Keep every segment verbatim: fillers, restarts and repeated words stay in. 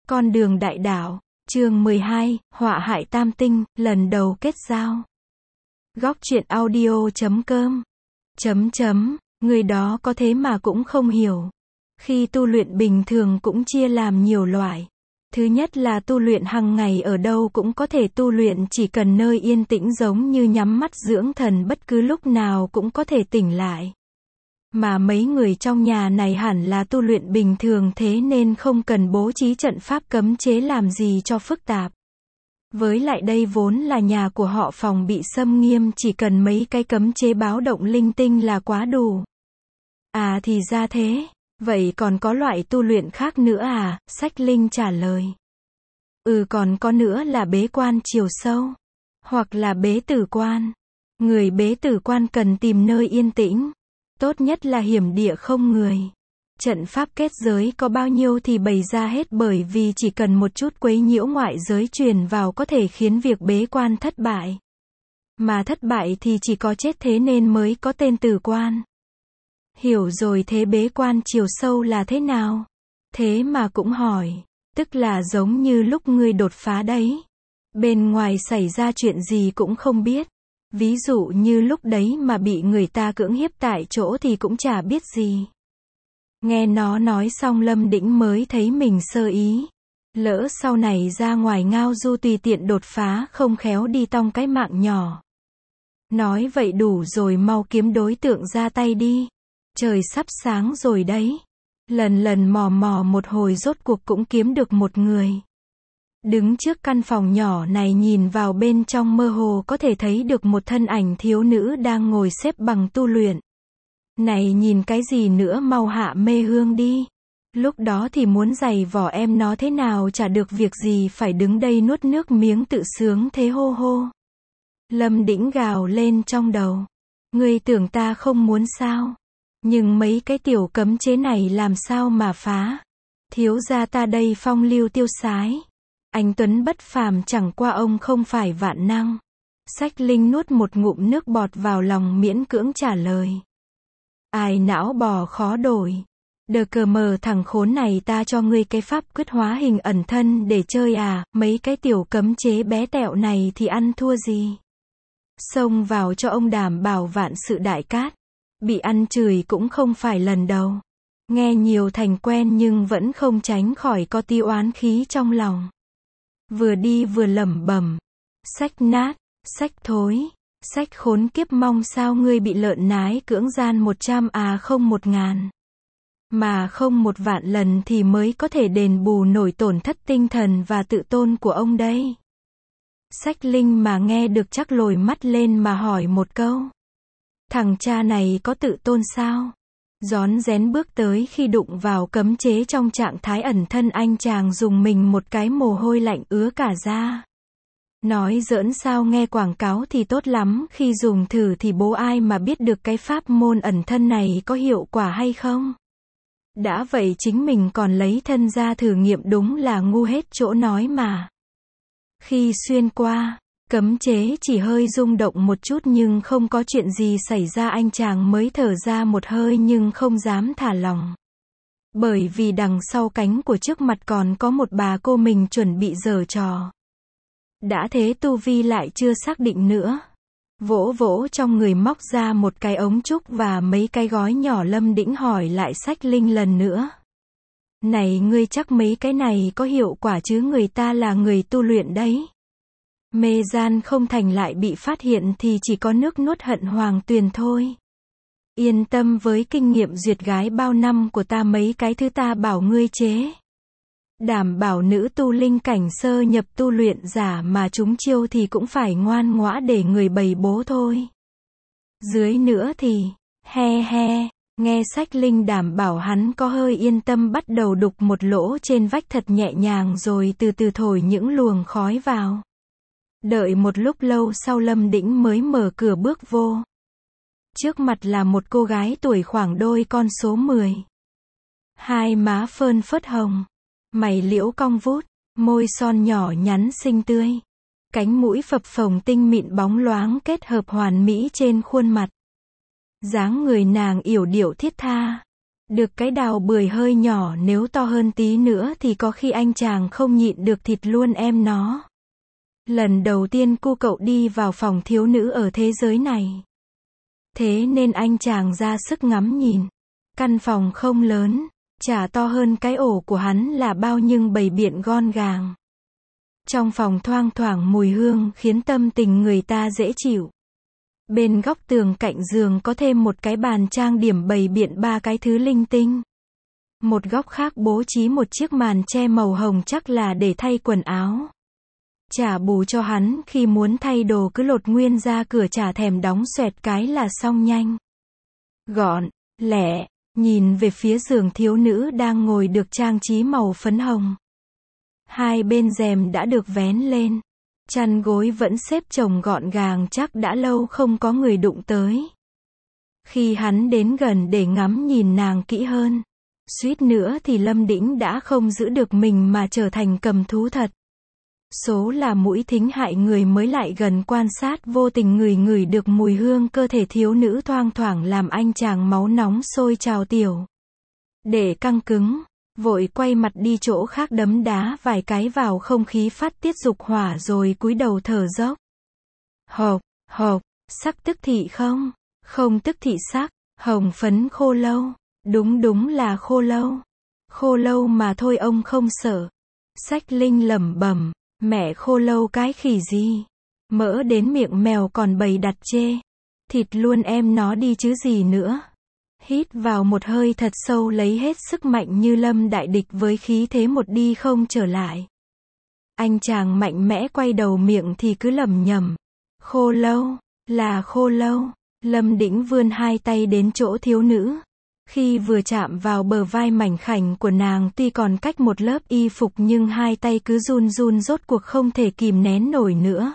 Con đường đại đạo, chương mười hai, họa hại tam tinh, lần đầu kết giao. Góc truyện audio chấm com. Chấm chấm, người đó có thế mà cũng không hiểu. Khi tu luyện bình thường cũng chia làm nhiều loại. Thứ nhất là tu luyện hàng ngày ở đâu cũng có thể tu luyện, chỉ cần nơi yên tĩnh giống như nhắm mắt dưỡng thần, bất cứ lúc nào cũng có thể tỉnh lại. Mà mấy người trong nhà này hẳn là tu luyện bình thường, thế nên không cần bố trí trận pháp cấm chế làm gì cho phức tạp. Với lại đây vốn là nhà của họ, phòng bị xâm nghiêm, chỉ cần mấy cái cấm chế báo động linh tinh là quá đủ. À thì ra thế, vậy còn có loại tu luyện khác nữa à? Sách Linh trả lời. Ừ, còn có nữa là bế quan chiều sâu, hoặc là bế tử quan. Người bế tử quan cần tìm nơi yên tĩnh. Tốt nhất là hiểm địa không người. Trận pháp kết giới có bao nhiêu thì bày ra hết, bởi vì chỉ cần một chút quấy nhiễu ngoại giới truyền vào có thể khiến việc bế quan thất bại. Mà thất bại thì chỉ có chết, thế nên mới có tên tử quan. Hiểu rồi, thế bế quan chiều sâu là thế nào? Thế mà cũng hỏi. Tức là giống như lúc ngươi đột phá đấy. Bên ngoài xảy ra chuyện gì cũng không biết. Ví dụ như lúc đấy mà bị người ta cưỡng hiếp tại chỗ thì cũng chả biết gì. Nghe nó nói xong Lâm Đĩnh mới thấy mình sơ ý. Lỡ sau này ra ngoài ngao du tùy tiện đột phá, không khéo đi tong cái mạng nhỏ. Nói vậy đủ rồi, mau kiếm đối tượng ra tay đi. Trời sắp sáng rồi đấy. Lần lần mò mò một hồi rốt cuộc cũng kiếm được một người. Đứng trước căn phòng nhỏ này, nhìn vào bên trong mơ hồ có thể thấy được một thân ảnh thiếu nữ đang ngồi xếp bằng tu luyện. Này nhìn cái gì nữa, mau hạ mê hương đi. Lúc đó thì muốn giày vò em nó thế nào, chả được việc gì phải đứng đây nuốt nước miếng tự sướng thế hô hô. Lâm Đĩnh gào lên trong đầu. Ngươi tưởng ta không muốn sao? Nhưng mấy cái tiểu cấm chế này làm sao mà phá? Thiếu gia ta đây phong lưu tiêu sái, anh tuấn bất phàm, chẳng qua ông không phải vạn năng. Sách Linh nuốt một ngụm nước bọt vào lòng, miễn cưỡng trả lời. Ai não bò khó đổi. Đờ cờ mờ, thằng khốn này, ta cho ngươi cái pháp quyết hóa hình ẩn thân để chơi à? Mấy cái tiểu cấm chế bé tẹo này thì ăn thua gì? Xông vào cho ông đảm bảo vạn sự đại cát. Bị ăn chửi cũng không phải lần đầu. Nghe nhiều thành quen nhưng vẫn không tránh khỏi có tia oán khí trong lòng. Vừa đi vừa lẩm bẩm. Sách nát, sách thối, sách khốn kiếp, mong sao ngươi bị lợn nái cưỡng gian một trăm à không một ngàn. Mà không một vạn lần thì mới có thể đền bù nổi tổn thất tinh thần và tự tôn của ông đây. Sách Linh mà nghe được chắc lồi mắt lên mà hỏi một câu. Thằng cha này có tự tôn sao? Rón rén bước tới, khi đụng vào cấm chế trong trạng thái ẩn thân, anh chàng dùng mình một cái, mồ hôi lạnh ứa cả da. Nói giỡn sao, nghe quảng cáo thì tốt lắm, khi dùng thử thì bố ai mà biết được cái pháp môn ẩn thân này có hiệu quả hay không? Đã vậy chính mình còn lấy thân ra thử nghiệm, đúng là ngu hết chỗ nói mà. Khi xuyên qua cấm chế chỉ hơi rung động một chút nhưng không có chuyện gì xảy ra, anh chàng mới thở ra một hơi nhưng không dám thả lỏng. Bởi vì đằng sau cánh của trước mặt còn có một bà cô mình chuẩn bị giở trò. Đã thế tu vi lại chưa xác định nữa. Vỗ vỗ trong người, móc ra một cái ống trúc và mấy cái gói nhỏ. Lâm Đĩnh hỏi lại Sách Linh lần nữa. Này ngươi chắc mấy cái này có hiệu quả chứ? Người ta là người tu luyện đấy. Mê gian không thành lại bị phát hiện thì chỉ có nước nuốt hận hoàng tuyền thôi. Yên tâm, với kinh nghiệm duyệt gái bao năm của ta, mấy cái thứ ta bảo ngươi chế. Đảm bảo nữ tu linh cảnh sơ nhập tu luyện giả mà chúng chiêu thì cũng phải ngoan ngoã để người bày bố thôi. Dưới nữa thì, he he, nghe Sách Linh đảm bảo hắn có hơi yên tâm, bắt đầu đục một lỗ trên vách thật nhẹ nhàng rồi từ từ thổi những luồng khói vào. Đợi một lúc lâu sau, Lâm Đĩnh mới mở cửa bước vô. Trước mặt là một cô gái tuổi khoảng đôi con số mười. Hai má phơn phớt hồng, mày liễu cong vút, môi son nhỏ nhắn xinh tươi. Cánh mũi phập phồng tinh mịn bóng loáng kết hợp hoàn mỹ trên khuôn mặt. Dáng người nàng yểu điệu thiết tha. Được cái đào bưởi hơi nhỏ, nếu to hơn tí nữa thì có khi anh chàng không nhịn được thịt luôn em nó. Lần đầu tiên cu cậu đi vào phòng thiếu nữ ở thế giới này. Thế nên anh chàng ra sức ngắm nhìn. Căn phòng không lớn, chả to hơn cái ổ của hắn là bao nhưng bày biện gọn gàng. Trong phòng thoang thoảng mùi hương khiến tâm tình người ta dễ chịu. Bên góc tường cạnh giường có thêm một cái bàn trang điểm bày biện ba cái thứ linh tinh. Một góc khác bố trí một chiếc màn che màu hồng chắc là để thay quần áo. Trả bù cho hắn khi muốn thay đồ cứ lột nguyên ra cửa chả thèm đóng xoẹt cái là xong nhanh. Gọn, lẹ, nhìn về phía giường thiếu nữ đang ngồi được trang trí màu phấn hồng. Hai bên rèm đã được vén lên. Chăn gối vẫn xếp chồng gọn gàng chắc đã lâu không có người đụng tới. Khi hắn đến gần để ngắm nhìn nàng kỹ hơn, suýt nữa thì Lâm Đĩnh đã không giữ được mình mà trở thành cầm thú thật. Số là mũi thính hại người mới lại gần quan sát vô tình ngửi ngửi được mùi hương cơ thể thiếu nữ thoang thoảng làm anh chàng máu nóng sôi trào tiểu. Để căng cứng, vội quay mặt đi chỗ khác đấm đá vài cái vào không khí phát tiết dục hỏa rồi cúi đầu thở dốc. Hộp, hộp, sắc tức thị không? Không tức thị sắc, hồng phấn khô lâu. Đúng đúng là khô lâu. Khô lâu mà thôi ông không sợ. Sách Linh lẩm bẩm, mẹ khô lâu cái khỉ gì? Mỡ đến miệng mèo còn bày đặt chê. Thịt luôn em nó đi chứ gì nữa. Hít vào một hơi thật sâu lấy hết sức mạnh như lâm đại địch với khí thế một đi không trở lại. Anh chàng mạnh mẽ quay đầu miệng thì cứ lẩm nhẩm. Khô lâu, là khô lâu. Lâm Đĩnh vươn hai tay đến chỗ thiếu nữ. Khi vừa chạm vào bờ vai mảnh khảnh của nàng tuy còn cách một lớp y phục nhưng hai tay cứ run run rốt cuộc không thể kìm nén nổi nữa.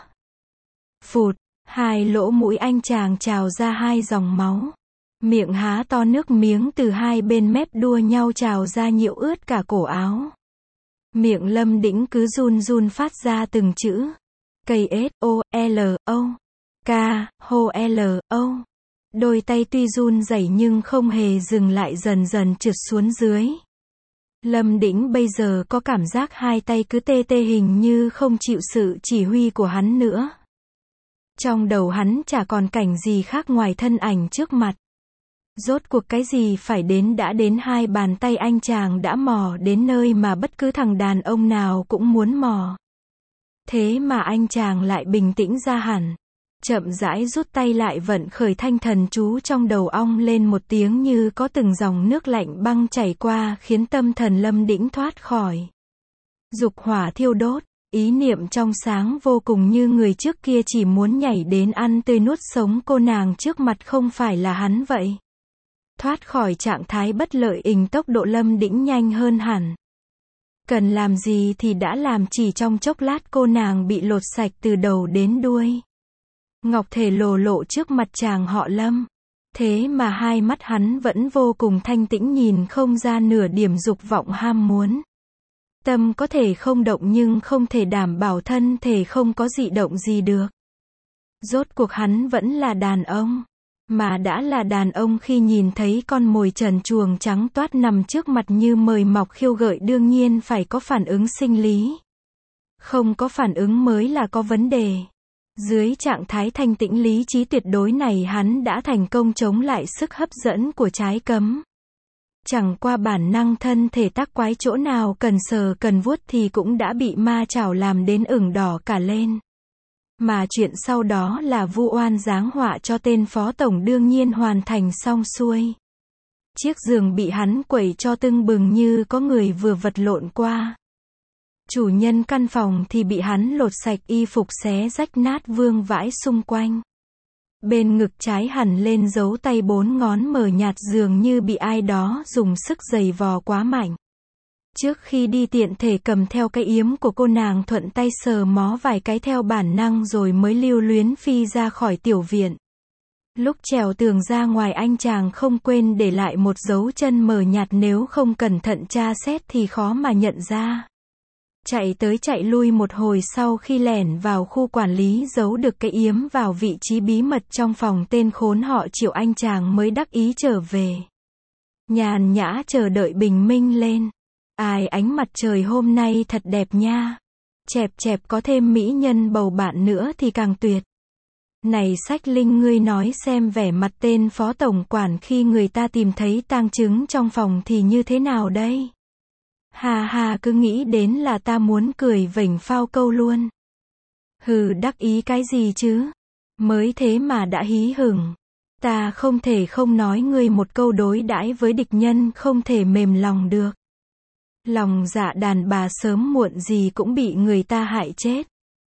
Phụt, hai lỗ mũi anh chàng trào ra hai dòng máu. Miệng há to nước miếng từ hai bên mép đua nhau trào ra nhiễu ướt cả cổ áo. Miệng Lâm Đĩnh cứ run run phát ra từng chữ. K-S-O-L-O. K-H-O-L-O. Đôi tay tuy run rẩy nhưng không hề dừng lại dần dần trượt xuống dưới. Lâm Đĩnh bây giờ có cảm giác hai tay cứ tê tê hình như không chịu sự chỉ huy của hắn nữa. Trong đầu hắn chả còn cảnh gì khác ngoài thân ảnh trước mặt. Rốt cuộc cái gì phải đến đã đến hai bàn tay anh chàng đã mò đến nơi mà bất cứ thằng đàn ông nào cũng muốn mò. Thế mà anh chàng lại bình tĩnh ra hẳn. Chậm rãi rút tay lại vận khởi thanh thần chú trong đầu ong lên một tiếng như có từng dòng nước lạnh băng chảy qua khiến tâm thần Lâm Đĩnh thoát khỏi. Dục hỏa thiêu đốt, ý niệm trong sáng vô cùng như người trước kia chỉ muốn nhảy đến ăn tươi nuốt sống cô nàng trước mặt không phải là hắn vậy. Thoát khỏi trạng thái bất lợi ình tốc độ Lâm Đĩnh nhanh hơn hẳn. Cần làm gì thì đã làm chỉ trong chốc lát cô nàng bị lột sạch từ đầu đến đuôi. Ngọc thể lồ lộ trước mặt chàng họ Lâm. Thế mà hai mắt hắn vẫn vô cùng thanh tĩnh nhìn không ra nửa điểm dục vọng ham muốn. Tâm có thể không động nhưng không thể đảm bảo thân thể không có dị động gì được. Rốt cuộc hắn vẫn là đàn ông. Mà đã là đàn ông khi nhìn thấy con mồi trần truồng trắng toát nằm trước mặt như mời mọc khiêu gợi đương nhiên phải có phản ứng sinh lý. Không có phản ứng mới là có vấn đề. Dưới trạng thái thanh tĩnh lý trí tuyệt đối này hắn đã thành công chống lại sức hấp dẫn của trái cấm. Chẳng qua bản năng thân thể tác quái chỗ nào cần sờ cần vuốt thì cũng đã bị ma chảo làm đến ửng đỏ cả lên. Mà chuyện sau đó là vu oan giáng họa cho tên phó tổng đương nhiên hoàn thành xong xuôi. Chiếc giường bị hắn quẩy cho tưng bừng như có người vừa vật lộn qua. Chủ nhân căn phòng thì bị hắn lột sạch y phục xé rách nát vương vãi xung quanh. Bên ngực trái hẳn lên dấu tay bốn ngón mờ nhạt dường như bị ai đó dùng sức giày vò quá mạnh. Trước khi đi tiện thể cầm theo cái yếm của cô nàng thuận tay sờ mó vài cái theo bản năng rồi mới lưu luyến phi ra khỏi tiểu viện. Lúc trèo tường ra ngoài anh chàng không quên để lại một dấu chân mờ nhạt nếu không cẩn thận tra xét thì khó mà nhận ra. Chạy tới chạy lui một hồi sau khi lẻn vào khu quản lý giấu được cái yếm vào vị trí bí mật trong phòng tên khốn họ Triệu anh chàng mới đắc ý trở về. nhàn nhã chờ đợi bình minh lên. Ai, ánh mặt trời hôm nay thật đẹp nha. Chẹp chẹp, có thêm mỹ nhân bầu bạn nữa thì càng tuyệt. Này Sách Linh, ngươi nói xem vẻ mặt tên phó tổng quản khi người ta tìm thấy tang chứng trong phòng thì như thế nào đây? Ha ha, cứ nghĩ đến là ta muốn cười vểnh phao câu luôn. Hừ, đắc ý cái gì chứ? Mới thế mà đã hí hửng. Ta không thể không nói ngươi một câu, đối đãi với địch nhân không thể mềm lòng được. Lòng dạ đàn bà sớm muộn gì cũng bị người ta hại chết.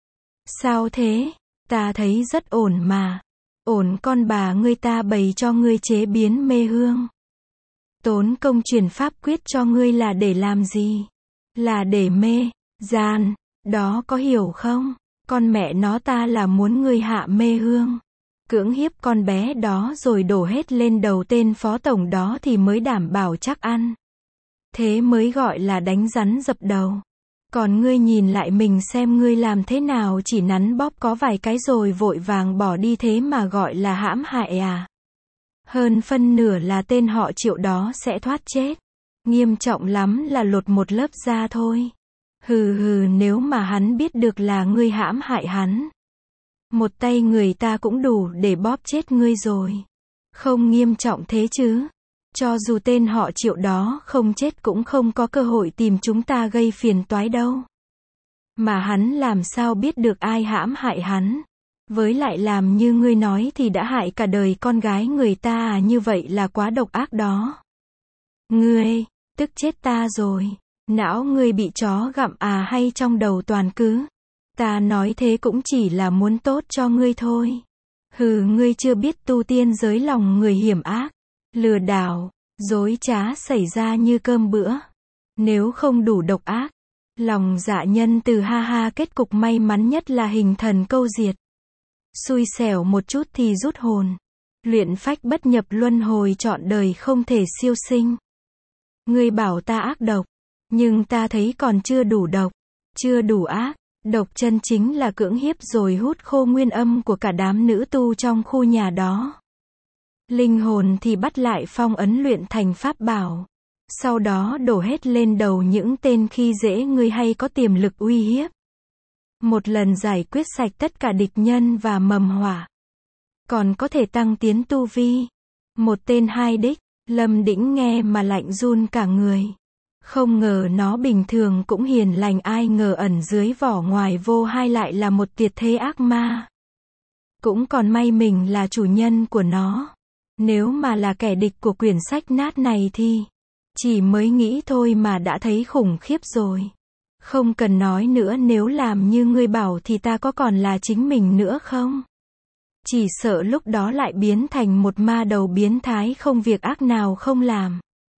Sao thế? Ta thấy rất ổn mà. Ổn con bà ngươi, ta bày cho ngươi chế biến mê hương. Tốn công truyền pháp quyết cho ngươi là để làm gì? Là để mê, gian, đó có hiểu không? Con mẹ nó, ta là muốn ngươi hạ mê hương. Cưỡng hiếp con bé đó rồi đổ hết lên đầu tên phó tổng đó thì mới đảm bảo chắc ăn. Thế mới gọi là đánh rắn dập đầu. Còn ngươi nhìn lại mình xem ngươi làm thế nào, chỉ nắn bóp có vài cái rồi vội vàng bỏ đi, thế mà gọi là hãm hại à? Hơn phân nửa là tên họ Triệu đó sẽ thoát chết. Nghiêm trọng lắm là lột một lớp da thôi. Hừ hừ, nếu mà hắn biết được là ngươi hãm hại hắn, một tay người ta cũng đủ để bóp chết ngươi rồi. Không nghiêm trọng thế chứ? Cho dù tên họ Triệu đó không chết cũng không có cơ hội tìm chúng ta gây phiền toái đâu. Mà hắn làm sao biết được ai hãm hại hắn? Với lại làm như ngươi nói thì đã hại cả đời con gái người ta à, như vậy là quá độc ác đó. Ngươi, tức chết ta rồi. Não ngươi bị chó gặm à hay trong đầu toàn cứ? Ta nói thế cũng chỉ là muốn tốt cho ngươi thôi. Hừ, ngươi chưa biết tu tiên giới lòng người hiểm ác, lừa đảo, dối trá xảy ra như cơm bữa. Nếu không đủ độc ác, lòng dạ nhân từ, ha ha, kết cục may mắn nhất là hình thần câu diệt. Xui xẻo một chút thì rút hồn. Luyện phách bất nhập luân hồi, trọn đời không thể siêu sinh. Ngươi bảo ta ác độc, nhưng ta thấy còn chưa đủ độc, chưa đủ ác. Độc chân chính là cưỡng hiếp rồi hút khô nguyên âm của cả đám nữ tu trong khu nhà đó. Linh hồn thì bắt lại phong ấn luyện thành pháp bảo. Sau đó đổ hết lên đầu những tên khi dễ ngươi hay có tiềm lực uy hiếp. Một lần giải quyết sạch tất cả địch nhân và mầm họa. Còn có thể tăng tiến tu vi. Một tên hai đích, Lâm Đĩnh nghe mà lạnh run cả người. Không ngờ nó bình thường cũng hiền lành, ai ngờ ẩn dưới vỏ ngoài vô hai lại là một tiệt thế ác ma. Cũng còn may mình là chủ nhân của nó. Nếu mà là kẻ địch của quyển sách nát này thì chỉ mới nghĩ thôi mà đã thấy khủng khiếp rồi. Không cần nói nữa, nếu làm như ngươi bảo thì ta có còn là chính mình nữa không? Chỉ sợ lúc đó lại biến thành một ma đầu biến thái không việc ác nào không làm.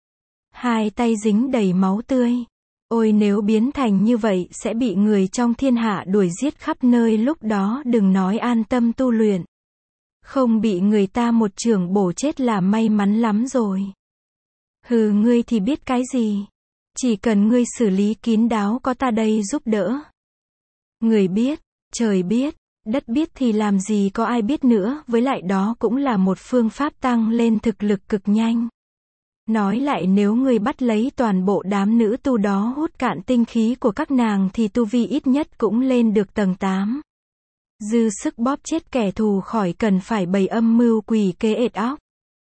Hai tay dính đầy máu tươi. Ôi, nếu biến thành như vậy sẽ bị người trong thiên hạ đuổi giết khắp nơi, lúc đó đừng nói an tâm tu luyện. Không bị người ta một chưởng bổ chết là may mắn lắm rồi. Hừ, ngươi thì biết cái gì? Chỉ cần ngươi xử lý kín đáo có ta đây giúp đỡ. Người biết, trời biết, đất biết thì làm gì có ai biết nữa, với lại đó cũng là một phương pháp tăng lên thực lực cực nhanh. Nói lại, nếu ngươi bắt lấy toàn bộ đám nữ tu đó hút cạn tinh khí của các nàng thì tu vi ít nhất cũng lên được tầng tám. Dư sức bóp chết kẻ thù khỏi cần phải bày âm mưu quỷ kế ệt óc.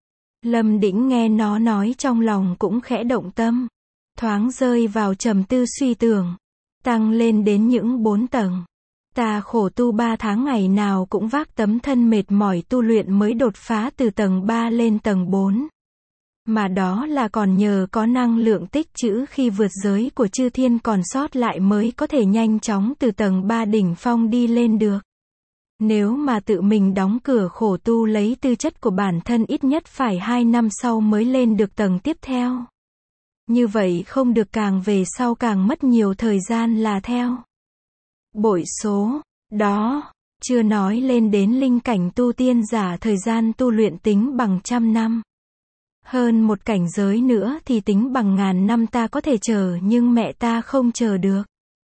Lâm Đĩnh nghe nó nói trong lòng cũng khẽ động tâm. Thoáng rơi vào trầm tư suy tưởng. Tăng lên đến những bốn tầng. Ta khổ tu ba tháng ngày nào cũng vác tấm thân mệt mỏi tu luyện mới đột phá từ tầng ba lên tầng bốn. Mà đó là còn nhờ có năng lượng tích trữ khi vượt giới của chư thiên còn sót lại mới có thể nhanh chóng từ tầng ba đỉnh phong đi lên được. Nếu mà tự mình đóng cửa khổ tu lấy tư chất của bản thân ít nhất phải hai năm sau mới lên được tầng tiếp theo. Như vậy không được, càng về sau càng mất nhiều thời gian là theo bội số. Đó, chưa nói lên đến linh cảnh tu tiên giả thời gian tu luyện tính bằng trăm năm. Hơn một cảnh giới nữa thì tính bằng ngàn năm ta có thể chờ, nhưng mẹ ta không chờ được.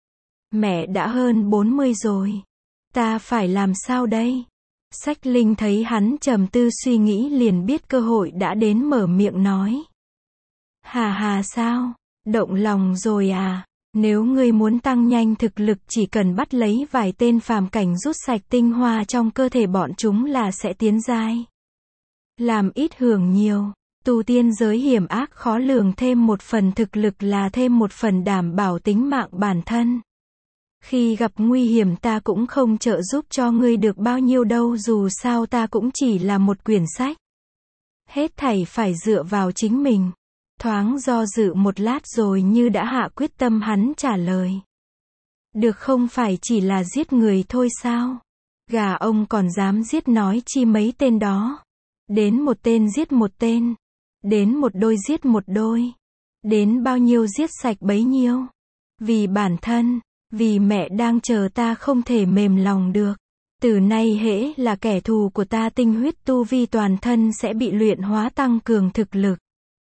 Mẹ đã hơn bốn mươi rồi. Ta phải làm sao đây? Sách Linh thấy hắn trầm tư suy nghĩ liền biết cơ hội đã đến, mở miệng nói. Hà hà sao? Động lòng rồi à? Nếu ngươi muốn tăng nhanh thực lực chỉ cần bắt lấy vài tên phàm cảnh rút sạch tinh hoa trong cơ thể bọn chúng là sẽ tiến giai. Làm ít hưởng nhiều. Tu tiên giới hiểm ác khó lường, thêm một phần thực lực là thêm một phần đảm bảo tính mạng bản thân. Khi gặp nguy hiểm ta cũng không trợ giúp cho ngươi được bao nhiêu đâu, dù sao ta cũng chỉ là một quyển sách. Hết thảy phải dựa vào chính mình. Thoáng do dự một lát rồi như đã hạ quyết tâm hắn trả lời. Được, không phải chỉ là giết người thôi sao? Gà ông còn dám giết nói chi mấy tên đó. Đến một tên giết một tên. Đến một đôi giết một đôi. Đến bao nhiêu giết sạch bấy nhiêu. Vì bản thân, vì mẹ đang chờ ta không thể mềm lòng được. Từ nay hễ là kẻ thù của ta, tinh huyết tu vi toàn thân sẽ bị luyện hóa tăng cường thực lực.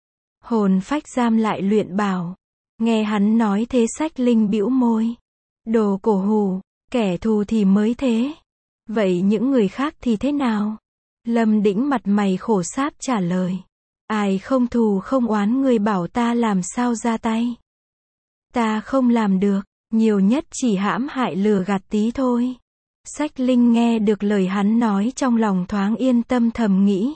Hồn phách giam lại luyện bảo. Nghe hắn nói thế Sách Linh bĩu môi. Đồ cổ hủ, kẻ thù thì mới thế. Vậy những người khác thì thế nào? Lâm Đĩnh mặt mày khổ sáp trả lời. Ai không thù không oán, người bảo ta làm sao ra tay? Ta không làm được, nhiều nhất chỉ hãm hại lừa gạt tí thôi. Sách Linh nghe được lời hắn nói trong lòng thoáng yên tâm, thầm nghĩ.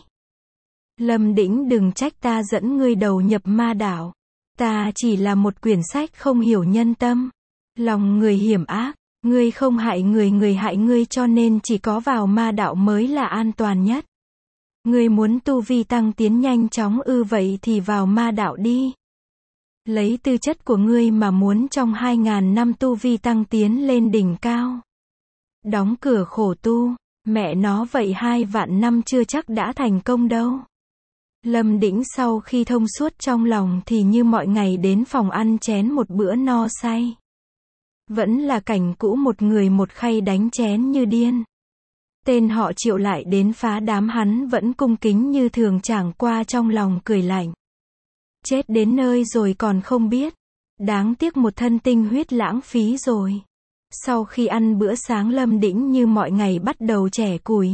Lâm Đĩnh đừng trách ta dẫn ngươi đầu nhập ma đảo. Ta chỉ là một quyển sách không hiểu nhân tâm. Lòng người hiểm ác, ngươi không hại người, người hại ngươi, cho nên chỉ có vào ma đạo mới là an toàn nhất. Ngươi muốn tu vi tăng tiến nhanh chóng ư, vậy thì vào ma đạo đi. Lấy tư chất của ngươi mà muốn trong hai ngàn năm tu vi tăng tiến lên đỉnh cao. Đóng cửa khổ tu, mẹ nó vậy hai vạn năm chưa chắc đã thành công đâu. Lâm Đĩnh sau khi thông suốt trong lòng thì như mọi ngày đến phòng ăn chén một bữa no say. Vẫn là cảnh cũ, một người một khay đánh chén như điên. Tên họ Triệu lại đến phá đám, hắn vẫn cung kính như thường, chẳng qua trong lòng cười lạnh. Chết đến nơi rồi còn không biết. Đáng tiếc một thân tinh huyết lãng phí rồi. Sau khi ăn bữa sáng, Lâm Đĩnh như mọi ngày bắt đầu chẻ củi.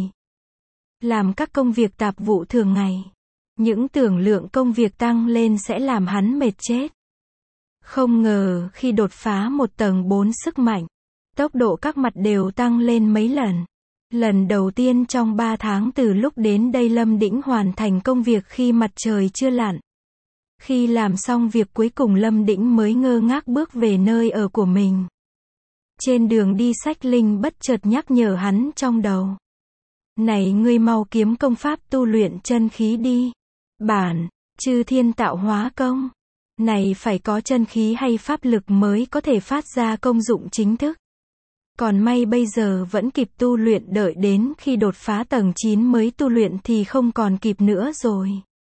Làm các công việc tạp vụ thường ngày. Những tưởng lượng công việc tăng lên sẽ làm hắn mệt chết. Không ngờ khi đột phá một tầng bốn sức mạnh, tốc độ các mặt đều tăng lên mấy lần. Lần đầu tiên trong ba tháng từ lúc đến đây Lâm Đĩnh hoàn thành công việc khi mặt trời chưa lặn. Khi làm xong việc cuối cùng Lâm Đĩnh mới ngơ ngác bước về nơi ở của mình. Trên đường đi Sách Linh bất chợt nhắc nhở hắn trong đầu. Này ngươi mau kiếm công pháp tu luyện chân khí đi. Bản, chư thiên tạo hóa công. Này phải có chân khí hay pháp lực mới có thể phát ra công dụng chính thức. Còn may bây giờ vẫn kịp tu luyện, đợi đến khi đột phá tầng chín mới tu luyện thì không còn kịp nữa rồi.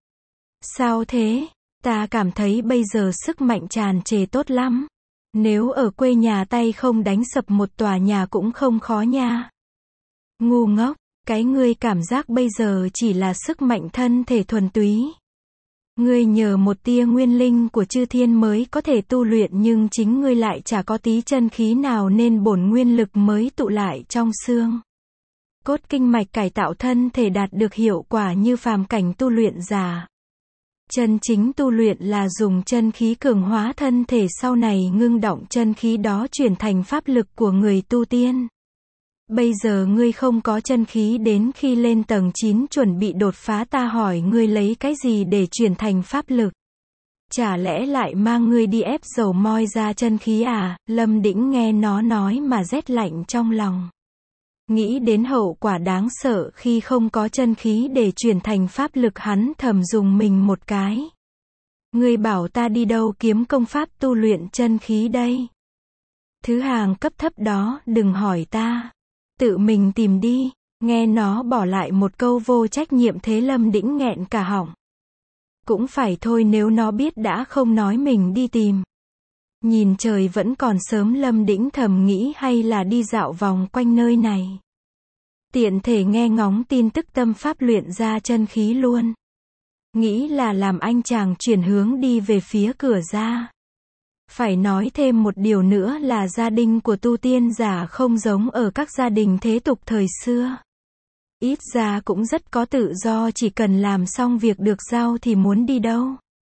Sao thế? Ta cảm thấy bây giờ sức mạnh tràn trề tốt lắm. Nếu ở quê nhà tay không đánh sập một tòa nhà cũng không khó nha. Ngu ngốc, cái ngươi cảm giác bây giờ chỉ là sức mạnh thân thể thuần túy. Ngươi nhờ một tia nguyên linh của chư thiên mới có thể tu luyện, nhưng chính ngươi lại chả có tí chân khí nào nên bổn nguyên lực mới tụ lại trong xương cốt kinh mạch cải tạo thân thể đạt được hiệu quả như phàm cảnh tu luyện giả. Chân chính tu luyện là dùng chân khí cường hóa thân thể, sau này ngưng đọng chân khí đó chuyển thành pháp lực của người tu tiên. Bây giờ ngươi không có chân khí, đến khi lên tầng chín chuẩn bị đột phá ta hỏi ngươi lấy cái gì để chuyển thành pháp lực? Chả lẽ lại mang ngươi đi ép dầu moi ra chân khí à? Lâm Đĩnh nghe nó nói mà rét lạnh trong lòng. Nghĩ đến hậu quả đáng sợ khi không có chân khí để chuyển thành pháp lực, hắn thầm dùng mình một cái. Ngươi bảo ta đi đâu kiếm công pháp tu luyện chân khí đây? Thứ hàng cấp thấp đó đừng hỏi ta. Tự mình tìm đi. Nghe nó bỏ lại một câu vô trách nhiệm thế Lâm Đĩnh nghẹn cả họng. Cũng phải thôi, nếu nó biết đã không nói mình đi tìm. Nhìn trời vẫn còn sớm, Lâm Đĩnh thầm nghĩ hay là đi dạo vòng quanh nơi này. Tiện thể nghe ngóng tin tức tâm pháp luyện ra chân khí luôn. Nghĩ là làm anh chàng chuyển hướng đi về phía cửa ra. Phải nói thêm một điều nữa là gia đình của tu tiên giả không giống ở các gia đình thế tục thời xưa. Ít ra cũng rất có tự do, chỉ cần làm xong việc được giao thì muốn đi đâu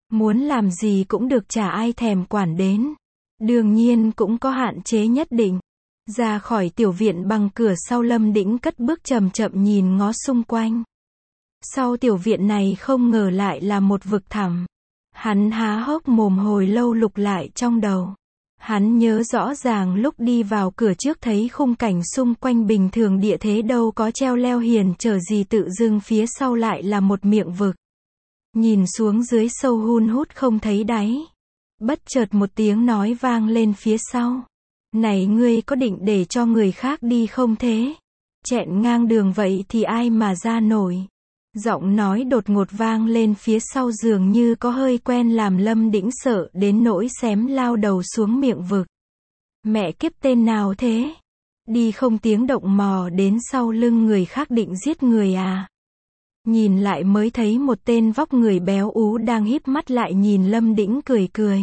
Muốn làm gì cũng được, chả ai thèm quản đến. Đương nhiên cũng có hạn chế nhất định. Ra khỏi tiểu viện bằng cửa sau, Lâm Đĩnh cất bước chậm chậm nhìn ngó xung quanh. Sau tiểu viện này không ngờ lại là một vực thẳm. Hắn há hốc mồm hồi lâu lục lại trong đầu. Hắn nhớ rõ ràng lúc đi vào cửa trước thấy khung cảnh xung quanh bình thường địa thế đâu có treo leo hiền trở gì, tự dưng phía sau lại là một miệng vực. Nhìn xuống dưới sâu hun hút không thấy đáy. Bất chợt một tiếng nói vang lên phía sau. Này ngươi có định để cho người khác đi không thế? Chẹn ngang đường vậy thì ai mà ra nổi? Giọng nói đột ngột vang lên phía sau dường như có hơi quen làm Lâm Đĩnh sợ đến nỗi xém lao đầu xuống miệng vực. Mẹ kiếp, tên nào thế? Đi không tiếng động mò đến sau lưng người khác định giết người à? Nhìn lại mới thấy một tên vóc người béo ú đang híp mắt lại nhìn Lâm Đĩnh cười cười.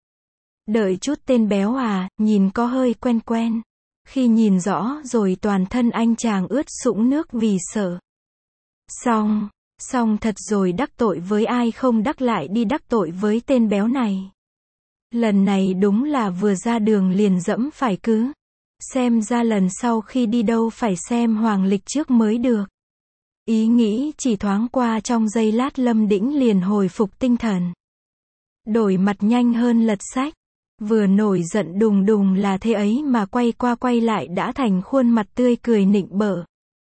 Đợi chút, tên béo à, nhìn có hơi quen quen. Khi nhìn rõ rồi toàn thân anh chàng ướt sũng nước vì sợ. Xong, xong thật rồi, đắc tội với ai không đắc lại đi đắc tội với tên béo này. Lần này đúng là vừa ra đường liền dẫm phải cứ. Xem ra lần sau khi đi đâu phải xem hoàng lịch trước mới được. Ý nghĩ chỉ thoáng qua trong giây lát, Lâm Đĩnh liền hồi phục tinh thần. Đổi mặt nhanh hơn lật sách. Vừa nổi giận đùng đùng là thế ấy mà quay qua quay lại đã thành khuôn mặt tươi cười nịnh bợ.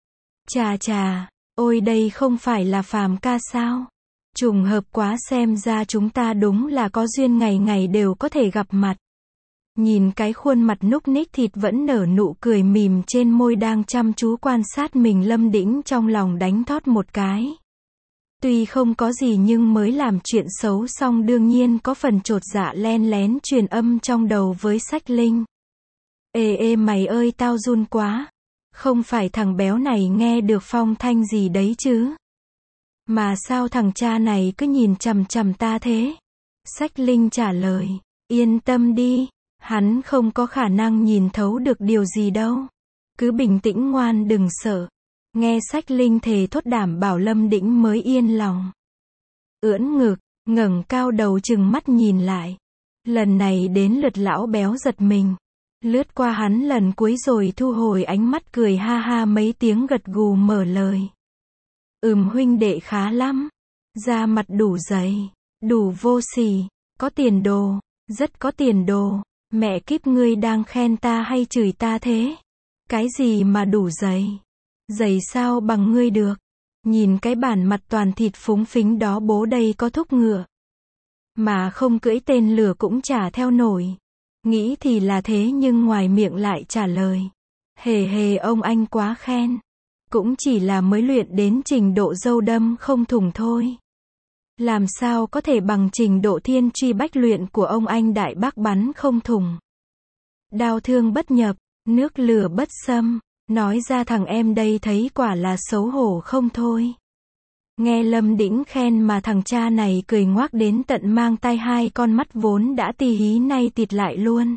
Chà chà, ôi đây không phải là Phàm ca sao? Trùng hợp quá, xem ra chúng ta đúng là có duyên, ngày ngày đều có thể gặp mặt. Nhìn cái khuôn mặt núc ních thịt vẫn nở nụ cười mỉm trên môi đang chăm chú quan sát mình, Lâm Đĩnh trong lòng đánh thót một cái. Tuy không có gì nhưng mới làm chuyện xấu xong đương nhiên có phần chột dạ, len lén truyền âm trong đầu với Sách Linh. Ê ê mày ơi, tao run quá. Không phải thằng béo này nghe được phong thanh gì đấy chứ? Mà sao thằng cha này cứ nhìn chằm chằm ta thế? Sách Linh trả lời. Yên tâm đi. Hắn không có khả năng nhìn thấu được điều gì đâu. Cứ bình tĩnh ngoan đừng sợ. Nghe Sách Linh thề thốt đảm bảo, Lâm Đĩnh mới yên lòng. Ưỡn ngực, ngẩng cao đầu chừng mắt nhìn lại. Lần này đến lượt lão béo giật mình. Lướt qua hắn lần cuối rồi thu hồi ánh mắt, cười ha ha mấy tiếng gật gù mở lời. Ừm, huynh đệ khá lắm. Da mặt đủ dày, đủ vô sỉ, có tiền đồ, rất có tiền đồ. Mẹ kiếp, ngươi đang khen ta hay chửi ta thế? Cái gì mà đủ dày? Dày sao bằng ngươi được? Nhìn cái bản mặt toàn thịt phúng phính đó, bố đây có thúc ngựa mà không cưỡi tên lửa cũng chả theo nổi. Nghĩ thì là thế nhưng ngoài miệng lại trả lời. Hề hề, ông anh quá khen. Cũng chỉ là mới luyện đến trình độ dâu đâm không thủng thôi. Làm sao có thể bằng trình độ thiên truy bách luyện của ông anh đại bác bắn không thủng. Đao thương bất nhập, nước lửa bất xâm. Nói ra thằng em đây thấy quả là xấu hổ không thôi. Nghe Lâm Đĩnh khen mà thằng cha này cười ngoác đến tận mang tai, hai con mắt vốn đã tì hí nay tịt lại luôn.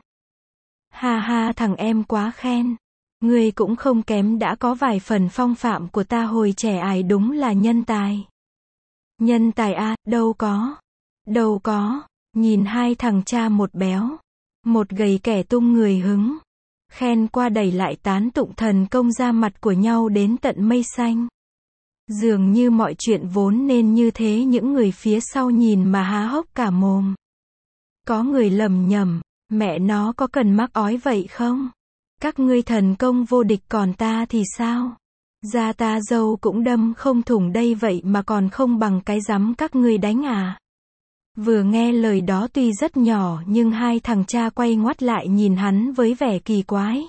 Ha ha, thằng em quá khen. Ngươi cũng không kém, đã có vài phần phong phạm của ta hồi trẻ, ải đúng là nhân tài. Nhân tài à, đâu có. Đâu có. Nhìn hai thằng cha, một béo, một gầy, kẻ tung người hứng. Khen qua đẩy lại tán tụng thần công ra mặt của nhau đến tận mây xanh. Dường như mọi chuyện vốn nên như thế, những người phía sau nhìn mà há hốc cả mồm. Có người lầm nhầm, mẹ nó có cần mắc ói vậy không? Các ngươi thần công vô địch, còn ta thì sao? Da ta dâu cũng đâm không thủng đây, vậy mà còn không bằng cái rắm các ngươi đánh à? Vừa nghe lời đó tuy rất nhỏ nhưng hai thằng cha quay ngoắt lại nhìn hắn với vẻ kỳ quái.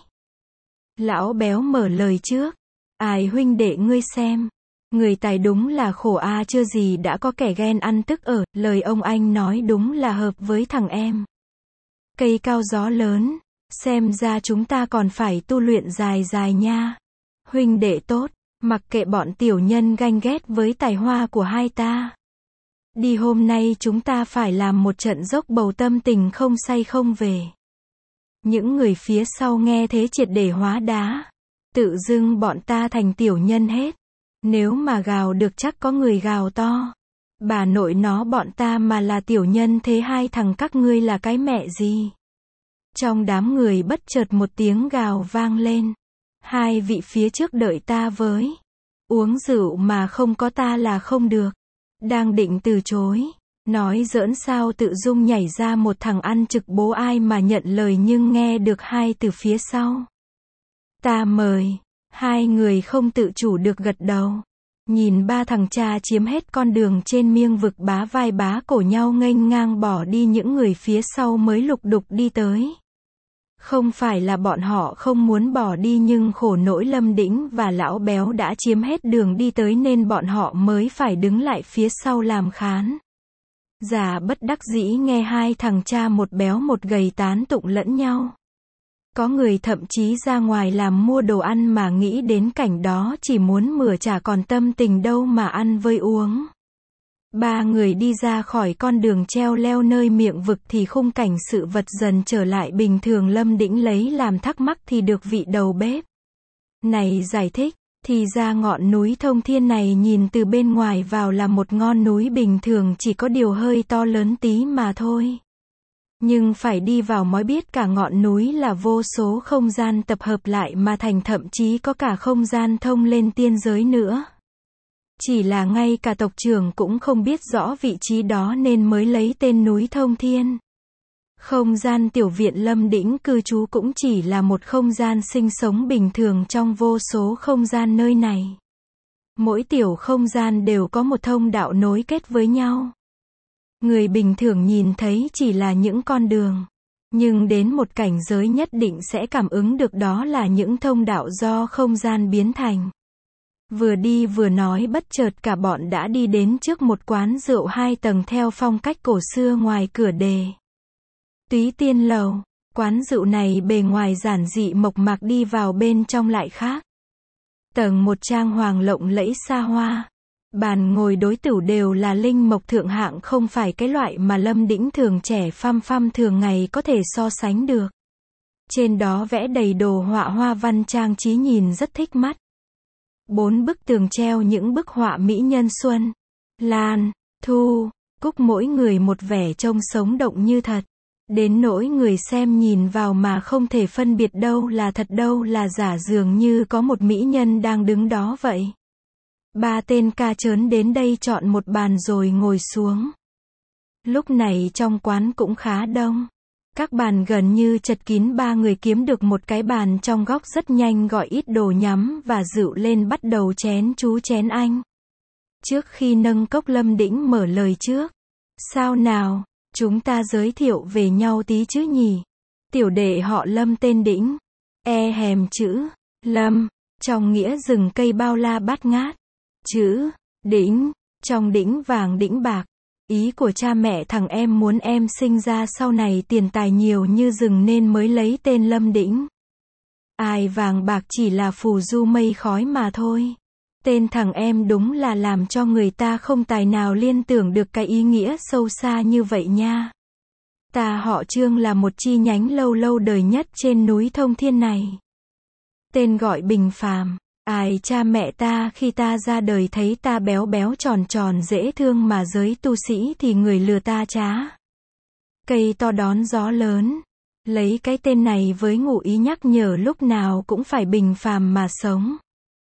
Lão béo mở lời trước. Ai huynh đệ ngươi xem. Người tài đúng là khổ a à, chưa gì đã có kẻ ghen ăn tức ở. Lời ông anh nói đúng là hợp với thằng em. Cây cao gió lớn. Xem ra chúng ta còn phải tu luyện dài dài nha. Huynh đệ tốt. Mặc kệ bọn tiểu nhân ganh ghét với tài hoa của hai ta. Đi hôm nay chúng ta phải làm một trận dốc bầu, tâm tình không say không về. Những người phía sau nghe thế triệt để hóa đá. Tự dưng bọn ta thành tiểu nhân hết. Nếu mà gào được chắc có người gào to. Bà nội nó bọn ta mà là tiểu nhân thế hai thằng các ngươi là cái mẹ gì? Trong đám người bất chợt một tiếng gào vang lên. Hai vị phía trước đợi ta với. Uống rượu mà không có ta là không được. Đang định từ chối. Nói giỡn sao tự dung nhảy ra một thằng ăn trực bố ai mà nhận lời nhưng nghe được hai từ phía sau. Ta mời. Hai người không tự chủ được gật đầu. Nhìn ba thằng cha chiếm hết con đường trên miêng vực bá vai bá cổ nhau nghênh ngang bỏ đi, những người phía sau mới lục đục đi tới. Không phải là bọn họ không muốn bỏ đi nhưng khổ nỗi Lâm Đĩnh và lão béo đã chiếm hết đường đi tới nên bọn họ mới phải đứng lại phía sau làm khán. Già bất đắc dĩ nghe hai thằng cha một béo một gầy tán tụng lẫn nhau. Có người thậm chí ra ngoài làm mua đồ ăn mà nghĩ đến cảnh đó chỉ muốn mửa chả còn tâm tình đâu mà ăn với uống. Ba người đi ra khỏi con đường treo leo nơi miệng vực thì khung cảnh sự vật dần trở lại bình thường. Lâm Đĩnh lấy làm thắc mắc thì được vị đầu bếp này giải thích, thì ra ngọn núi Thông Thiên này nhìn từ bên ngoài vào là một ngọn núi bình thường, chỉ có điều hơi to lớn tí mà thôi. Nhưng phải đi vào mới biết cả ngọn núi là vô số không gian tập hợp lại mà thành, thậm chí có cả không gian thông lên tiên giới nữa. Chỉ là ngay cả tộc trưởng cũng không biết rõ vị trí đó nên mới lấy tên núi Thông Thiên. Không gian tiểu viện Lâm Đĩnh cư trú cũng chỉ là một không gian sinh sống bình thường trong vô số không gian nơi này. Mỗi tiểu không gian đều có một thông đạo nối kết với nhau. Người bình thường nhìn thấy chỉ là những con đường, nhưng đến một cảnh giới nhất định sẽ cảm ứng được đó là những thông đạo do không gian biến thành. Vừa đi vừa nói bất chợt cả bọn đã đi đến trước một quán rượu hai tầng theo phong cách cổ xưa, ngoài cửa đề Túy Tiên Lầu. Quán rượu này bề ngoài giản dị mộc mạc, đi vào bên trong lại khác. Tầng một trang hoàng lộng lẫy xa hoa. Bàn ngồi đối tửu đều là linh mộc thượng hạng, không phải cái loại mà Lâm Đĩnh thường trẻ phăm phăm thường ngày có thể so sánh được. Trên đó vẽ đầy đồ họa hoa văn trang trí nhìn rất thích mắt. Bốn bức tường treo những bức họa mỹ nhân xuân, lan, thu, cúc, mỗi người một vẻ trông sống động như thật. Đến nỗi người xem nhìn vào mà không thể phân biệt đâu là thật đâu là giả, dường như có một mỹ nhân đang đứng đó vậy. Ba tên ca trớn đến đây chọn một bàn rồi ngồi xuống. Lúc này trong quán cũng khá đông. Các bàn gần như chật kín, ba người kiếm được một cái bàn trong góc rất nhanh gọi ít đồ nhắm và rượu lên, bắt đầu chén chú chén anh. Trước khi nâng cốc Lâm Đĩnh mở lời trước. Sao nào, chúng ta giới thiệu về nhau tí chứ nhỉ? Tiểu đệ họ Lâm tên Đĩnh. E hèm chữ Lâm, trong nghĩa rừng cây bao la bát ngát. Chữ Đĩnh, trong đĩnh vàng đĩnh bạc. Ý của cha mẹ thằng em muốn em sinh ra sau này tiền tài nhiều như rừng nên mới lấy tên Lâm Đĩnh. Ai vàng bạc chỉ là phù du mây khói mà thôi. Tên thằng em đúng là làm cho người ta không tài nào liên tưởng được cái ý nghĩa sâu xa như vậy nha. Ta họ Trương, là một chi nhánh lâu lâu đời nhất trên núi Thông Thiên này. Tên gọi bình phàm. Ai cha mẹ ta khi ta ra đời thấy ta béo béo tròn tròn dễ thương mà giới tu sĩ thì người lừa ta trá. Cây to đón gió lớn. Lấy cái tên này với ngụ ý nhắc nhở lúc nào cũng phải bình phàm mà sống.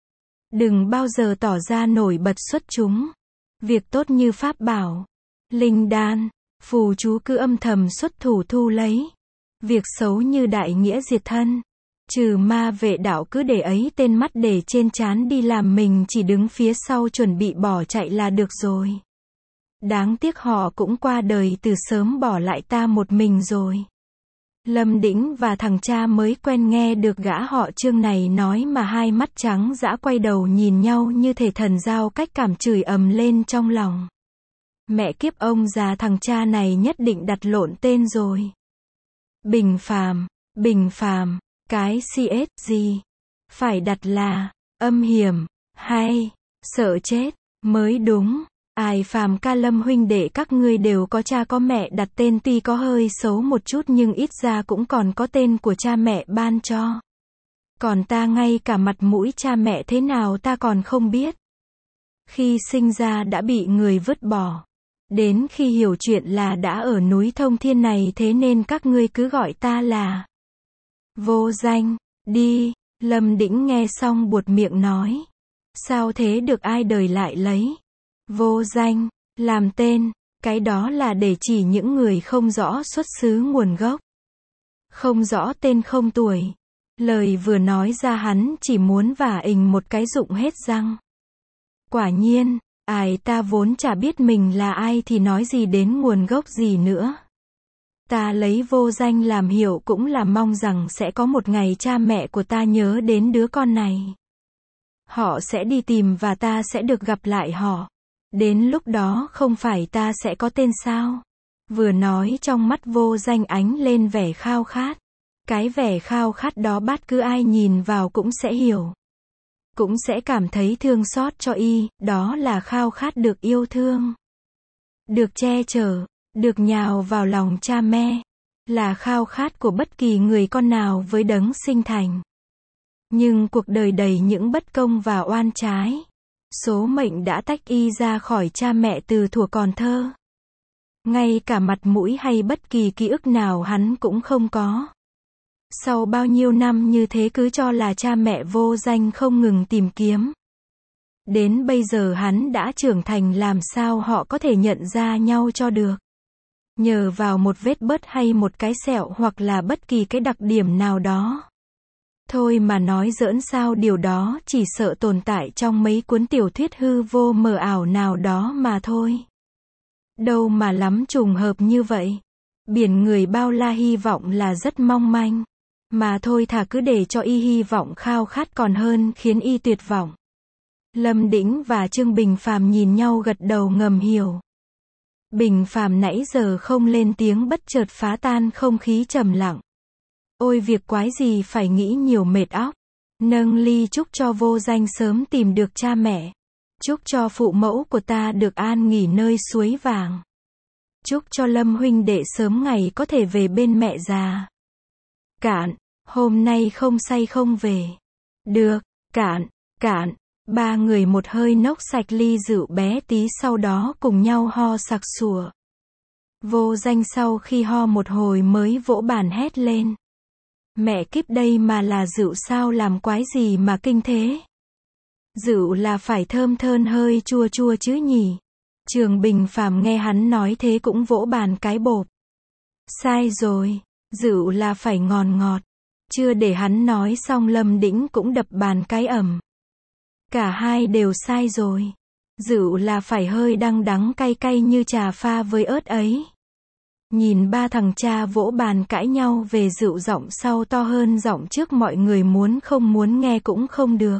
Đừng bao giờ tỏ ra nổi bật xuất chúng. Việc tốt như pháp bảo, linh đan, phù chú cứ âm thầm xuất thủ thu lấy. Việc xấu như đại nghĩa diệt thân, trừ ma vệ đạo cứ để ấy tên mắt để trên trán đi làm, mình chỉ đứng phía sau chuẩn bị bỏ chạy là được rồi. Đáng tiếc họ cũng qua đời từ sớm, bỏ lại ta một mình rồi. Lâm Đĩnh và thằng cha mới quen nghe được gã họ Trương này nói mà hai mắt trắng dã quay đầu nhìn nhau như thể thần giao cách cảm, chửi ầm lên trong lòng. Mẹ kiếp, ông già thằng cha này nhất định đặt lộn tên rồi. Bình phàm, bình phàm, cái cs gì? Phải đặt là âm hiểm, hay sợ chết mới đúng. Ai phàm ca Lâm huynh đệ các ngươi đều có cha có mẹ đặt tên, tuy có hơi xấu một chút nhưng ít ra cũng còn có tên của cha mẹ ban cho. Còn ta ngay cả mặt mũi cha mẹ thế nào ta còn không biết. Khi sinh ra đã bị người vứt bỏ. Đến khi hiểu chuyện là đã ở núi Thông Thiên này thế nên các ngươi cứ gọi ta là Vô Danh, đi. Lâm Đĩnh nghe xong buột miệng nói. Sao thế được, ai đời lại lấy Vô Danh làm tên, cái đó là để chỉ những người không rõ xuất xứ nguồn gốc. Không rõ tên không tuổi. Lời vừa nói ra hắn chỉ muốn vả ình một cái rụng hết răng. Quả nhiên, ai ta vốn chả biết mình là ai thì nói gì đến nguồn gốc gì nữa. Ta lấy Vô Danh làm hiệu cũng là mong rằng sẽ có một ngày cha mẹ của ta nhớ đến đứa con này. Họ sẽ đi tìm và ta sẽ được gặp lại họ. Đến lúc đó không phải ta sẽ có tên sao? Vừa nói trong mắt Vô Danh ánh lên vẻ khao khát. Cái vẻ khao khát đó bất cứ ai nhìn vào cũng sẽ hiểu. Cũng sẽ cảm thấy thương xót cho y, đó là khao khát được yêu thương. Được che chở, được nhào vào lòng cha mẹ. Là khao khát của bất kỳ người con nào với đấng sinh thành. Nhưng cuộc đời đầy những bất công và oan trái. Số mệnh đã tách y ra khỏi cha mẹ từ thuở còn thơ. Ngay cả mặt mũi hay bất kỳ ký ức nào hắn cũng không có. Sau bao nhiêu năm như thế cứ cho là cha mẹ Vô Danh không ngừng tìm kiếm. Đến bây giờ hắn đã trưởng thành, làm sao họ có thể nhận ra nhau cho được. Nhờ vào một vết bớt hay một cái sẹo hoặc là bất kỳ cái đặc điểm nào đó. Thôi mà nói giỡn, sao điều đó chỉ sợ tồn tại trong mấy cuốn tiểu thuyết hư vô mờ ảo nào đó mà thôi. Đâu mà lắm trùng hợp như vậy. Biển người bao la hy vọng là rất mong manh. Mà thôi thà cứ để cho y hy vọng khao khát còn hơn khiến y tuyệt vọng. Lâm Đĩnh và Trương Bình Phàm nhìn nhau gật đầu ngầm hiểu. Bình Phàm nãy giờ không lên tiếng bất chợt phá tan không khí trầm lặng. Ôi việc quái gì phải nghĩ nhiều mệt óc. Nâng ly chúc cho Vô Danh sớm tìm được cha mẹ. Chúc cho phụ mẫu của ta được an nghỉ nơi suối vàng. Chúc cho Lâm huynh đệ sớm ngày có thể về bên mẹ già. Cạn, hôm nay không say không về. Được, cạn, cạn. Ba người một hơi nốc sạch ly rượu bé tí, sau đó cùng nhau ho sặc sụa. Vô Danh sau khi ho một hồi mới vỗ bàn hét lên. Mẹ kiếp, đây mà là rượu sao, làm quái gì mà kinh thế. Rượu là phải thơm thơm hơi chua chua chứ nhỉ. Trường Bình Phàm nghe hắn nói thế cũng vỗ bàn cái bộp. Sai rồi, rượu là phải ngọt ngọt. Chưa để hắn nói xong Lâm Đĩnh cũng đập bàn cái ầm. Cả hai đều sai rồi. Rượu là phải hơi đắng đắng cay cay như trà pha với ớt ấy. Nhìn ba thằng cha vỗ bàn cãi nhau về rượu, giọng sau to hơn giọng trước, mọi người muốn không muốn nghe cũng không được.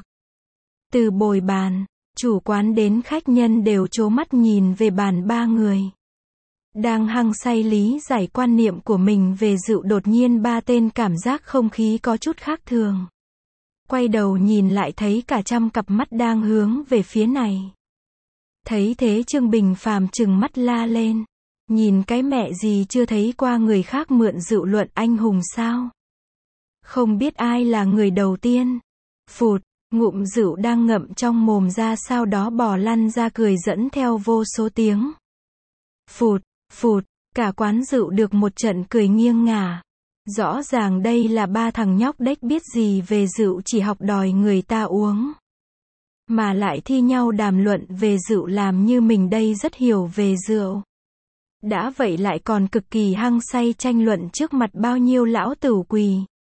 Từ bồi bàn, chủ quán đến khách nhân đều trố mắt nhìn về bàn ba người. Đang hăng say lý giải quan niệm của mình về rượu, đột nhiên ba tên cảm giác không khí có chút khác thường. Quay đầu nhìn lại thấy cả trăm cặp mắt đang hướng về phía này. Thấy thế Trương Bình Phàm trừng mắt la lên. Nhìn cái mẹ gì, chưa thấy qua người khác mượn rượu luận anh hùng sao? Không biết ai là người đầu tiên. Phụt, ngụm rượu đang ngậm trong mồm ra sau đó bò lăn ra cười dẫn theo vô số tiếng. Phụt, phụt, cả quán rượu được một trận cười nghiêng ngả. Rõ ràng đây là ba thằng nhóc đếch biết gì về rượu, chỉ học đòi người ta uống. Mà lại thi nhau đàm luận về rượu làm như mình đây rất hiểu về rượu. Đã vậy lại còn cực kỳ hăng say tranh luận trước mặt bao nhiêu lão tửu quỳ.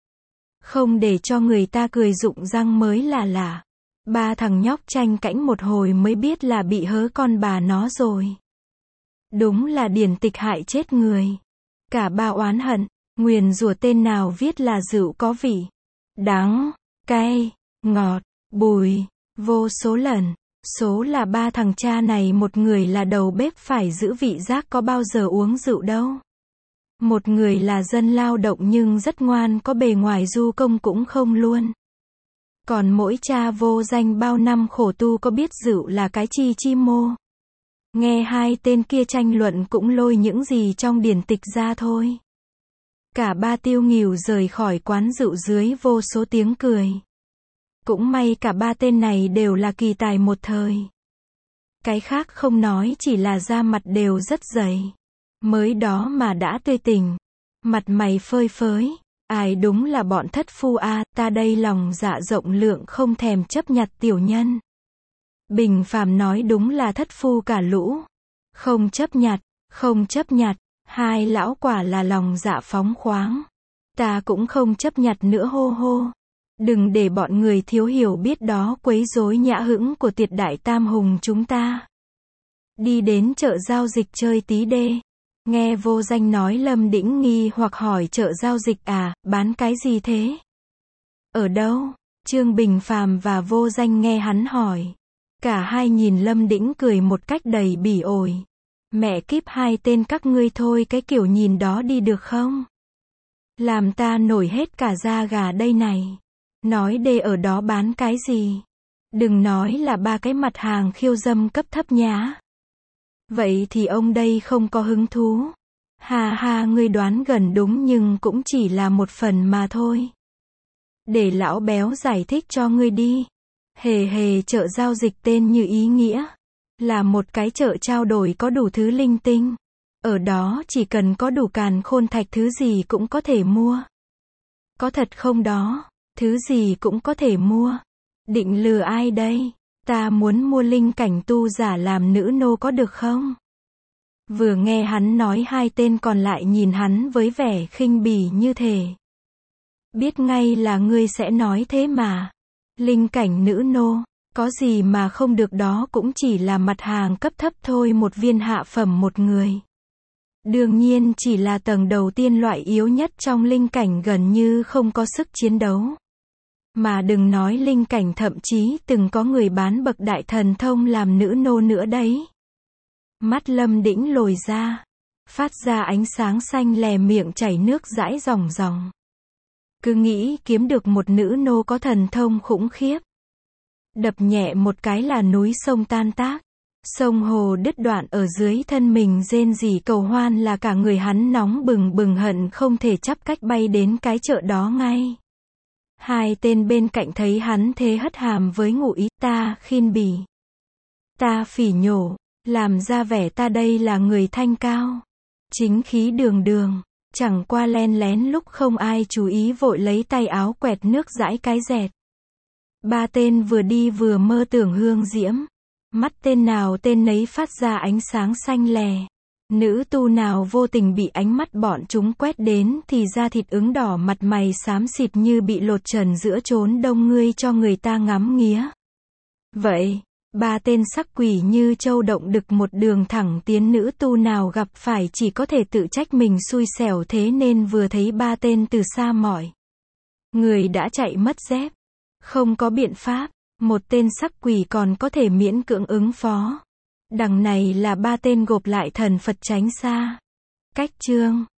Không để cho người ta cười rụng răng mới là lạ. Ba thằng nhóc tranh cãi một hồi mới biết là bị hớ con bà nó rồi. Đúng là điển tịch hại chết người. Cả ba oán hận, nguyền rủa tên nào viết là rượu có vị đắng, cay, ngọt, bùi, vô số lần. Số là ba thằng cha này, một người là đầu bếp phải giữ vị giác, có bao giờ uống rượu đâu. Một người là dân lao động nhưng rất ngoan, có bề ngoài du công cũng không luôn. Còn mỗi cha Vô Danh bao năm khổ tu có biết rượu là cái chi chi mô. Nghe hai tên kia tranh luận cũng lôi những gì trong điển tịch ra thôi. Cả ba tiêu nghỉu rời khỏi quán rượu dưới vô số tiếng cười. Cũng may cả ba tên này đều là kỳ tài một thời. Cái khác không nói, chỉ là da mặt đều rất dày. Mới đó mà đã tươi tỉnh. Mặt mày phơi phới. Ai đúng là bọn thất phu a, ta đây lòng dạ rộng lượng không thèm chấp nhặt tiểu nhân. Bình phàm nói đúng là thất phu cả lũ. Không chấp nhặt, không chấp nhặt, hai lão quả là lòng dạ phóng khoáng. Ta cũng không chấp nhặt nữa hô hô. Đừng để bọn người thiếu hiểu biết đó quấy rối nhã hững của Tiệt đại tam hùng chúng ta. Đi đến chợ giao dịch chơi tí đê. Nghe Vô Danh nói, Lâm Đĩnh nghi hoặc hỏi chợ giao dịch à, bán cái gì thế? Ở đâu? Trương Bình Phàm và Vô Danh nghe hắn hỏi. Cả hai nhìn Lâm Đĩnh cười một cách đầy bỉ ổi. Mẹ kíp hai tên các ngươi thôi, cái kiểu nhìn đó đi được không? Làm ta nổi hết cả da gà đây này. Nói đê ở đó bán cái gì? Đừng nói là ba cái mặt hàng khiêu dâm cấp thấp nhá. Vậy thì ông đây không có hứng thú. Ha ha, ngươi đoán gần đúng nhưng cũng chỉ là một phần mà thôi. Để lão béo giải thích cho ngươi đi. Hề hề, chợ giao dịch tên như ý nghĩa. Là một cái chợ trao đổi có đủ thứ linh tinh. Ở đó chỉ cần có đủ càn khôn thạch thứ gì cũng có thể mua. Có thật không đó? Thứ gì cũng có thể mua. Định lừa ai đây? Ta muốn mua linh cảnh tu giả làm nữ nô có được không? Vừa nghe hắn nói, hai tên còn lại nhìn hắn với vẻ khinh bỉ như thể. Biết ngay là ngươi sẽ nói thế mà. Linh cảnh nữ nô, có gì mà không được, đó cũng chỉ là mặt hàng cấp thấp thôi, một viên hạ phẩm một người. Đương nhiên chỉ là tầng đầu tiên, loại yếu nhất trong linh cảnh, gần như không có sức chiến đấu. Mà đừng nói linh cảnh, thậm chí từng có người bán bậc đại thần thông làm nữ nô nữa đấy. Mắt Lâm Đĩnh lồi ra, phát ra ánh sáng xanh lè, miệng chảy nước dãi ròng ròng. Cứ nghĩ kiếm được một nữ nô có thần thông khủng khiếp. Đập nhẹ một cái là núi sông tan tác. Sông hồ đứt đoạn, ở dưới thân mình rên rỉ cầu hoan, là cả người hắn nóng bừng bừng, hận không thể chắp cách bay đến cái chợ đó ngay. Hai tên bên cạnh thấy hắn thế hất hàm với ngụ ý, ta khinh bỉ, ta phỉ nhổ, làm ra vẻ ta đây là người thanh cao, chính khí đường đường, chẳng qua len lén lúc không ai chú ý vội lấy tay áo quẹt nước dãi cái dẹt. Ba tên vừa đi vừa mơ tưởng hương diễm. Mắt tên nào tên nấy phát ra ánh sáng xanh lè. Nữ tu nào vô tình bị ánh mắt bọn chúng quét đến thì da thịt ửng đỏ, mặt mày xám xịt như bị lột trần giữa chốn đông ngươi cho người ta ngắm nghía. Vậy, ba tên sắc quỷ như châu động đực một đường thẳng tiến, nữ tu nào gặp phải chỉ có thể tự trách mình xui xẻo, thế nên vừa thấy ba tên từ xa mọi người đã chạy mất dép. Không có biện pháp, một tên sắc quỷ còn có thể miễn cưỡng ứng phó. Đằng này là ba tên gộp lại thần Phật tránh xa. Cách chương